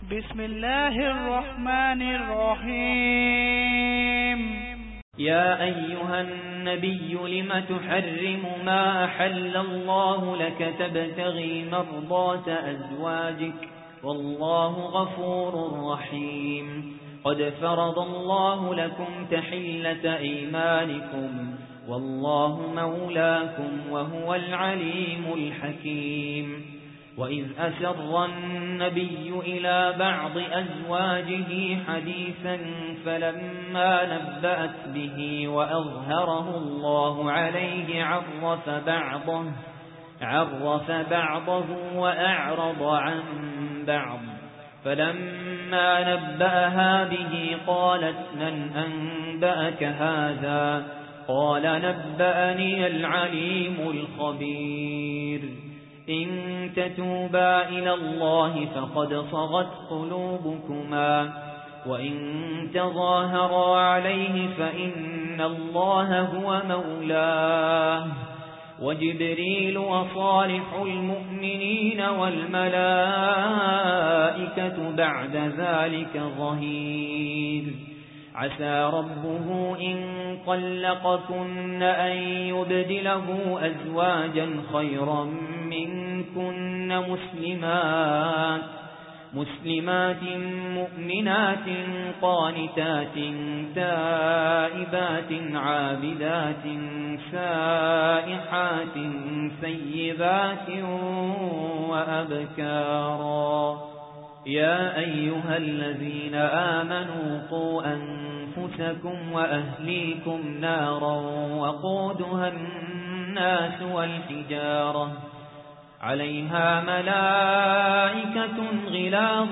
بسم الله الرحمن الرحيم. يا أيها النبي لم تحرم ما أحل الله لك تبتغي مرضات أزواجك والله غفور رحيم. قد فرض الله لكم تحلة أيمانكم والله مولاكم وهو العليم الحكيم. وإذ أسر النبي إلى بعض أزواجه حديثا فلما نبأت به وأظهره الله عليه عرف بعضه وأعرض عن بعض. فلما نبأها به قالت من أنبأك هذا؟ قال نبأني العليم الخبير. إن تتوبا إلى الله فقد صغت قلوبكما وإن تظاهرا عليه فإن الله هو مولاه وجبريل وصالح المؤمنين والملائكة بعد ذلك ظهير. عسى ربه إن طلقكن أن يبدله أزواجا خيرا منكن مسلمات مؤمنات قانتات تائبات عابدات سائحات ثيبات وأبكارا. يا أيها الذين آمنوا قوا أنفسكم وأهليكم نارا وقودها الناس والحجارة عليها ملائكة غلاظ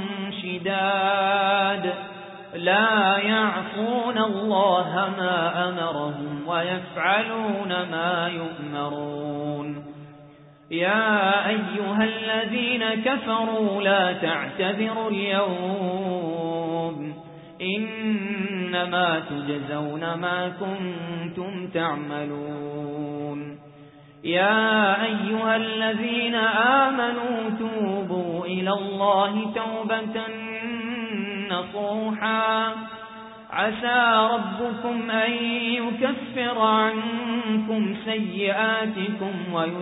شداد لا يعصون الله ما أمرهم ويفعلون ما يؤمرون. يا أيها الذين كفروا لا تعتذروا اليوم إنما تجزون ما كنتم تعملون. يا أيها الذين آمنوا توبوا إلى الله توبة نصوحا عسى ربكم أن يكفر عنكم سيئاتكم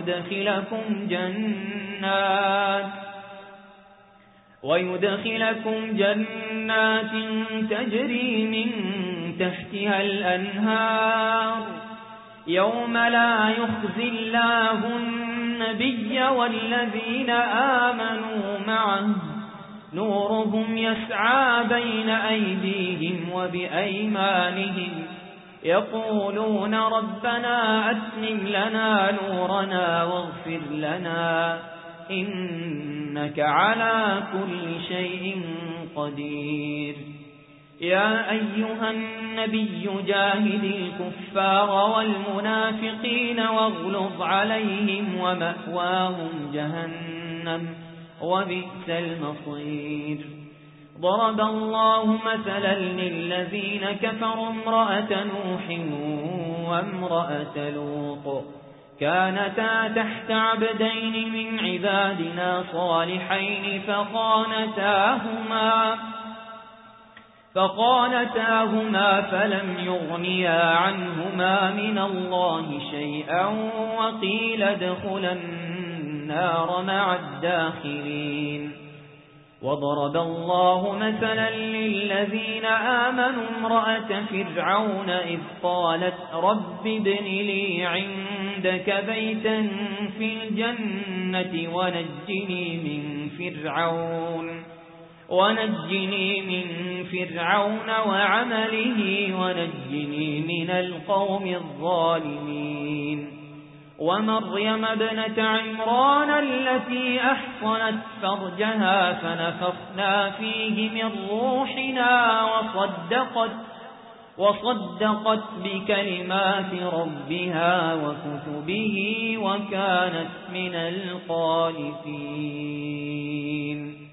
ويدخلكم جنات تجري من تحتها الأنهار يوم لا يخزي الله النبي والذين آمنوا معه نورهم يسعى بين أيديهم وبأيمانهم يقولون ربنا أتمم لنا نورنا واغفر لنا إنك على كل شيء قدير. يا أيها النبي جاهد الكفار والمنافقين واغلظ عليهم ومأواهم جهنم وبئس المصير. ضرب الله مثلا للذين كفروا امرأة نوح وامرأة لوط كانتا تحت عبدين من عبادنا صالحين فخانتاهما فلم يغنيا عنهما من الله شيئا وقيل ادخلا النار مع الداخلين. وضرب الله مثلا للذين آمنوا امرأة فرعون إذ قالت رب ابن لي عندك بيتا في الجنة ونجني من فرعون وعمله ونجني من القوم الظالمين. ومريم ابنة عمران التي أحصنت فرجها فنفخنا فيه من روحنا وصدقت بكلمات ربها وكتبه وكانت من القانتين.